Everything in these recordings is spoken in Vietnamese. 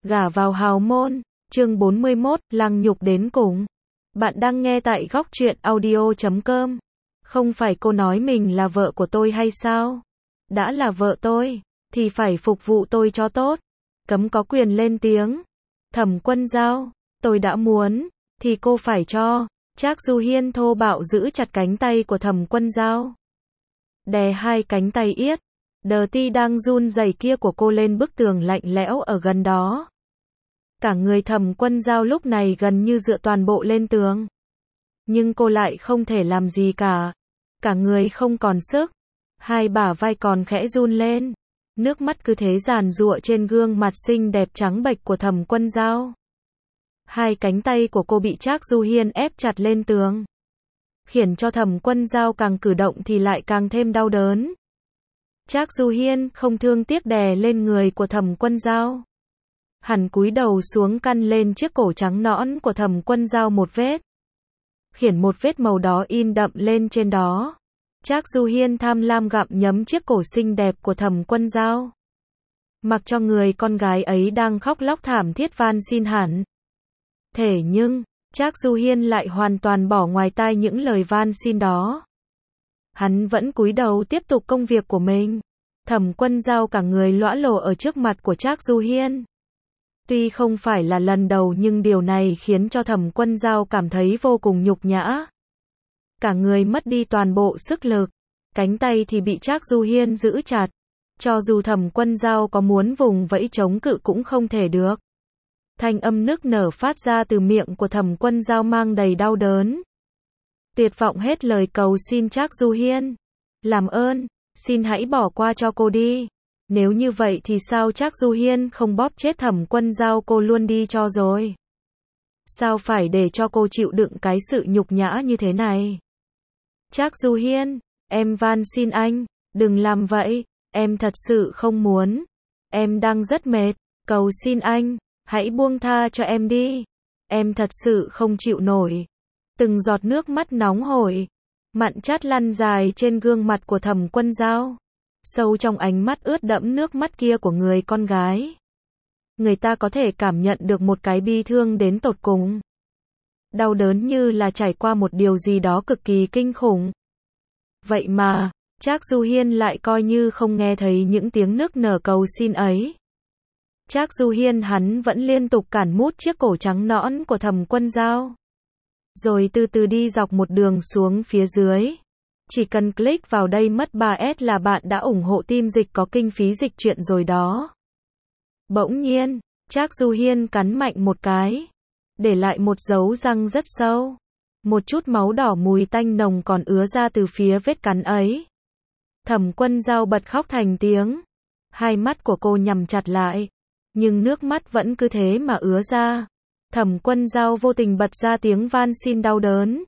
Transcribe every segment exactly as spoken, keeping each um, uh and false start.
Gả vào hào môn, chương bốn mươi mốt, lăng nhục đến cùng. Bạn đang nghe tại góc truyện audio chấm com. Không phải cô nói mình là vợ của tôi hay sao? Đã là vợ tôi, thì phải phục vụ tôi cho tốt. Cấm có quyền lên tiếng. Thẩm Quân Dao, tôi đã muốn, thì cô phải cho. Trác Du Hiên thô bạo giữ chặt cánh tay của Thẩm Quân Dao. Đè hai cánh tay yết, đờ ti đang run rẩy kia của cô lên bức tường lạnh lẽo ở gần đó. Cả người Thẩm Quân Dao lúc này gần như dựa toàn bộ lên tường. Nhưng cô lại không thể làm gì cả. Cả người không còn sức. Hai bả vai còn khẽ run lên. Nước mắt cứ thế giàn giụa trên gương mặt xinh đẹp trắng bệch của Thẩm Quân Dao. Hai cánh tay của cô bị Trác Du Hiên ép chặt lên tường, khiến cho Thẩm Quân Dao càng cử động thì lại càng thêm đau đớn. Trác Du Hiên không thương tiếc đè lên người của Thẩm Quân Dao. Hắn cúi đầu xuống căn lên chiếc cổ trắng nõn của Thẩm Quân Dao một vết, khiến một vết màu đỏ in đậm lên trên đó. Trác Du Hiên tham lam gặm nhấm chiếc cổ xinh đẹp của Thẩm Quân Dao, mặc cho người con gái ấy đang khóc lóc thảm thiết van xin hắn. Thế nhưng, Trác Du Hiên lại hoàn toàn bỏ ngoài tai những lời van xin đó. Hắn vẫn cúi đầu tiếp tục công việc của mình. Thẩm Quân Dao cả người lõa lồ ở trước mặt của Trác Du Hiên. Tuy không phải là lần đầu nhưng điều này khiến cho Thẩm Quân Dao cảm thấy vô cùng nhục nhã. Cả người mất đi toàn bộ sức lực, cánh tay thì bị Trác Du Hiên giữ chặt. Cho dù Thẩm Quân Dao có muốn vùng vẫy chống cự cũng không thể được. Thanh âm nức nở phát ra từ miệng của Thẩm Quân Dao mang đầy đau đớn. Tuyệt vọng hết lời cầu xin Trác Du Hiên. Làm ơn, xin hãy bỏ qua cho cô đi. Nếu như vậy thì sao Trác Du Hiên không bóp chết Thẩm Quân Dao cô luôn đi cho rồi? Sao phải để cho cô chịu đựng cái sự nhục nhã như thế này? Trác Du Hiên, em van xin anh, đừng làm vậy, em thật sự không muốn. Em đang rất mệt, cầu xin anh, hãy buông tha cho em đi. Em thật sự không chịu nổi. Từng giọt nước mắt nóng hổi, mặn chát lăn dài trên gương mặt của Thẩm Quân Dao. Sâu trong ánh mắt ướt đẫm nước mắt kia của người con gái, người ta có thể cảm nhận được một cái bi thương đến tột cùng. Đau đớn như là trải qua một điều gì đó cực kỳ kinh khủng. Vậy mà, Trác Du Hiên lại coi như không nghe thấy những tiếng nức nở cầu xin ấy. Trác Du Hiên hắn vẫn liên tục cản mút chiếc cổ trắng nõn của Thẩm Quân Dao, rồi từ từ đi dọc một đường xuống phía dưới. Chỉ cần click vào đây mất ba S là bạn đã ủng hộ team dịch có kinh phí dịch truyện rồi đó. Bỗng nhiên, Trác Du Hiên cắn mạnh một cái, để lại một dấu răng rất sâu. Một chút máu đỏ mùi tanh nồng còn ứa ra từ phía vết cắn ấy. Thẩm Quân Dao bật khóc thành tiếng. Hai mắt của cô nhắm chặt lại, nhưng nước mắt vẫn cứ thế mà ứa ra. Thẩm Quân Dao vô tình bật ra tiếng van xin đau đớn.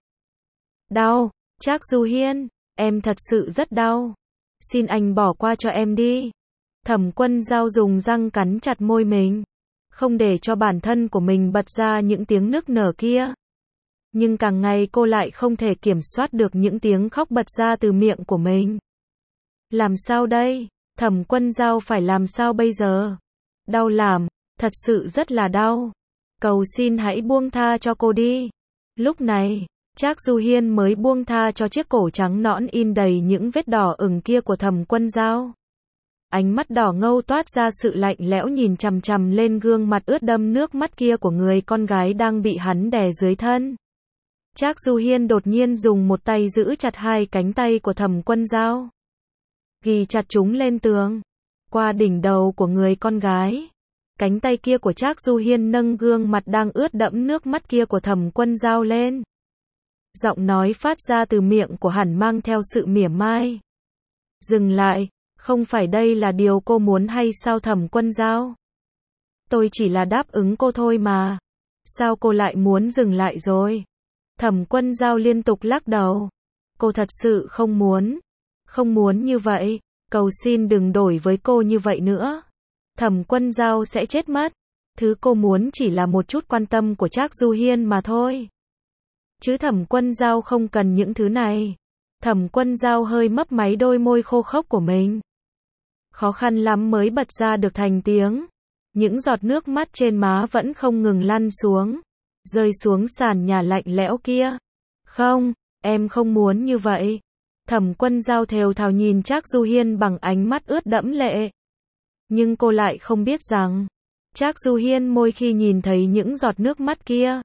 Đau, Trác Du Hiên, em thật sự rất đau. Xin anh bỏ qua cho em đi. Thẩm Quân Dao dùng răng cắn chặt môi mình, không để cho bản thân của mình bật ra những tiếng nức nở kia. Nhưng càng ngày cô lại không thể kiểm soát được những tiếng khóc bật ra từ miệng của mình. Làm sao đây? Thẩm Quân Dao phải làm sao bây giờ? Đau làm, thật sự rất là đau. Cầu xin hãy buông tha cho cô đi. Lúc này, Trác Du Hiên mới buông tha cho chiếc cổ trắng nõn in đầy những vết đỏ ửng kia của Thẩm Quân Dao. Ánh mắt đỏ ngầu toát ra sự lạnh lẽo nhìn chằm chằm lên gương mặt ướt đẫm nước mắt kia của người con gái đang bị hắn đè dưới thân. Trác Du Hiên đột nhiên dùng một tay giữ chặt hai cánh tay của Thẩm Quân Dao, ghi chặt chúng lên tường, qua đỉnh đầu của người con gái. Cánh tay kia của Trác Du Hiên nâng gương mặt đang ướt đẫm nước mắt kia của Thẩm Quân Dao lên. Giọng nói phát ra từ miệng của hắn mang theo sự mỉa mai. Dừng lại, không phải đây là điều cô muốn hay sao Thẩm Quân Dao? Tôi chỉ là đáp ứng cô thôi mà. Sao cô lại muốn dừng lại rồi? Thẩm Quân Dao liên tục lắc đầu. Cô thật sự không muốn. Không muốn như vậy. Cầu xin đừng đổi với cô như vậy nữa. Thẩm Quân Dao sẽ chết mất. Thứ cô muốn chỉ là một chút quan tâm của Trác Du Hiên mà thôi. Chứ Thẩm Quân Dao không cần những thứ này. Thẩm Quân Dao hơi mấp máy đôi môi khô khốc của mình. Khó khăn lắm mới bật ra được thành tiếng. Những giọt nước mắt trên má vẫn không ngừng lăn xuống, rơi xuống sàn nhà lạnh lẽo kia. Không, em không muốn như vậy. Thẩm Quân Dao thều thào nhìn Trác Du Hiên bằng ánh mắt ướt đẫm lệ. Nhưng cô lại không biết rằng, Trác Du Hiên môi khi nhìn thấy những giọt nước mắt kia,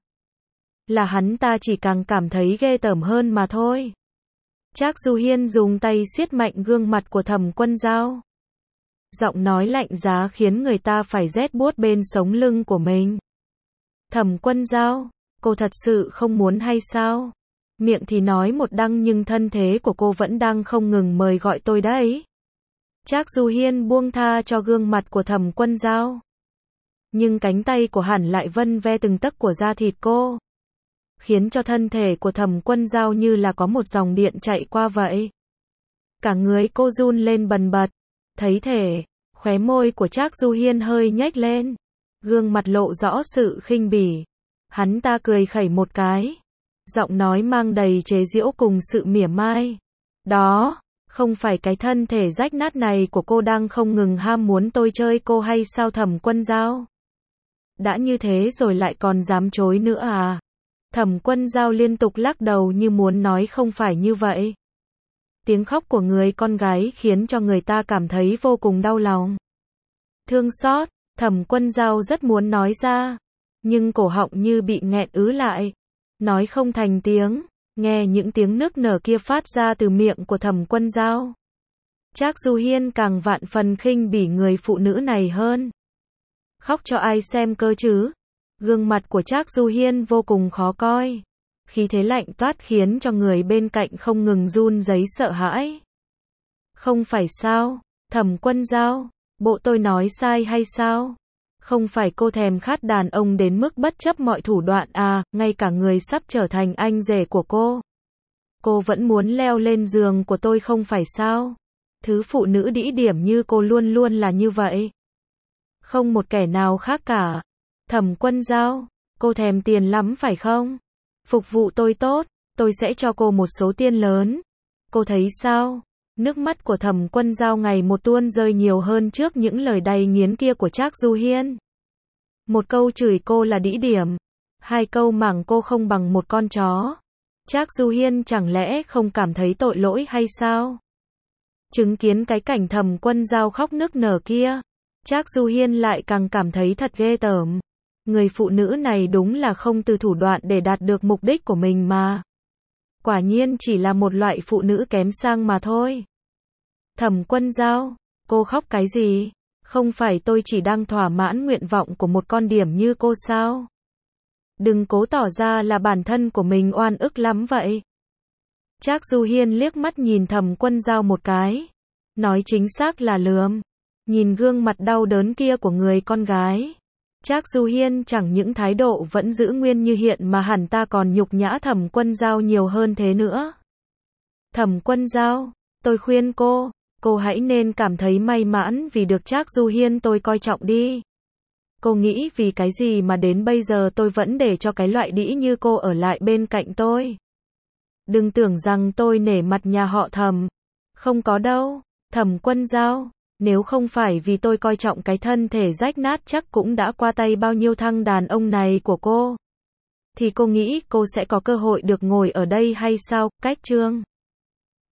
là hắn ta chỉ càng cảm thấy ghê tởm hơn mà thôi. Trác Du Hiên dùng tay siết mạnh gương mặt của Thẩm Quân Dao. Giọng nói lạnh giá khiến người ta phải rét buốt bên sống lưng của mình. Thẩm Quân Dao, cô thật sự không muốn hay sao? Miệng thì nói một đằng nhưng thân thế của cô vẫn đang không ngừng mời gọi tôi đấy. Trác Du Hiên buông tha cho gương mặt của Thẩm Quân Dao. Nhưng cánh tay của hắn lại vân ve từng tấc của da thịt cô, khiến cho thân thể của Thẩm Quân Dao như là có một dòng điện chạy qua vậy. Cả người cô run lên bần bật. Thấy thể, khóe môi của Trác Du Hiên hơi nhếch lên, gương mặt lộ rõ sự khinh bỉ. Hắn ta cười khẩy một cái, giọng nói mang đầy chế giễu cùng sự mỉa mai. Đó, không phải cái thân thể rách nát này của cô đang không ngừng ham muốn tôi chơi cô hay sao Thẩm Quân Dao? Đã như thế rồi lại còn dám chối nữa à? Thẩm Quân Dao liên tục lắc đầu như muốn nói không phải như vậy. Tiếng khóc của người con gái khiến cho người ta cảm thấy vô cùng đau lòng. Thương xót, Thẩm Quân Dao rất muốn nói ra, nhưng cổ họng như bị nghẹn ứ lại, nói không thành tiếng. Nghe những tiếng nức nở kia phát ra từ miệng của Thẩm Quân Dao, Trác Du Hiên càng vạn phần khinh bỉ người phụ nữ này hơn. Khóc cho ai xem cơ chứ? Gương mặt của Trác Du Hiên vô cùng khó coi, khí thế lạnh toát khiến cho người bên cạnh không ngừng run rẩy sợ hãi. Không phải sao, Thẩm Quân Dao, bộ tôi nói sai hay sao? Không phải cô thèm khát đàn ông đến mức bất chấp mọi thủ đoạn à, ngay cả người sắp trở thành anh rể của cô, cô vẫn muốn leo lên giường của tôi không phải sao? Thứ phụ nữ đĩ điểm như cô luôn luôn là như vậy. Không một kẻ nào khác cả. Thẩm Quân Dao, cô thèm tiền lắm phải không? Phục vụ tôi tốt, tôi sẽ cho cô một số tiền lớn. Cô thấy sao? Nước mắt của Thẩm Quân Dao ngày một tuôn rơi nhiều hơn trước những lời đầy nghiến kia của Trác Du Hiên. Một câu chửi cô là đĩ điểm, hai câu mắng cô không bằng một con chó. Trác Du Hiên chẳng lẽ không cảm thấy tội lỗi hay sao? Chứng kiến cái cảnh Thẩm Quân Dao khóc nức nở kia, Trác Du Hiên lại càng cảm thấy thật ghê tởm. Người phụ nữ này đúng là không từ thủ đoạn để đạt được mục đích của mình mà. Quả nhiên chỉ là một loại phụ nữ kém sang mà thôi. Thẩm Quân Dao, cô khóc cái gì? Không phải tôi chỉ đang thỏa mãn nguyện vọng của một con điểm như cô sao? Đừng cố tỏ ra là bản thân của mình oan ức lắm vậy. Trác Du Hiên liếc mắt nhìn Thẩm Quân Dao một cái, nói chính xác là lườm. Nhìn gương mặt đau đớn kia của người con gái, Trác Du Hiên chẳng những thái độ vẫn giữ nguyên như hiện mà hẳn ta còn nhục nhã Thẩm Quân Dao nhiều hơn thế nữa. Thẩm Quân Dao, tôi khuyên cô, cô hãy nên cảm thấy may mắn vì được Trác Du Hiên tôi coi trọng đi. Cô nghĩ vì cái gì mà đến bây giờ tôi vẫn để cho cái loại đĩ như cô ở lại bên cạnh tôi? Đừng tưởng rằng tôi nể mặt nhà họ Thẩm. Không có đâu, Thẩm Quân Dao. Nếu không phải vì tôi coi trọng cái thân thể rách nát chắc cũng đã qua tay bao nhiêu thằng đàn ông này của cô. Thì cô nghĩ cô sẽ có cơ hội được ngồi ở đây hay sao? Cách chương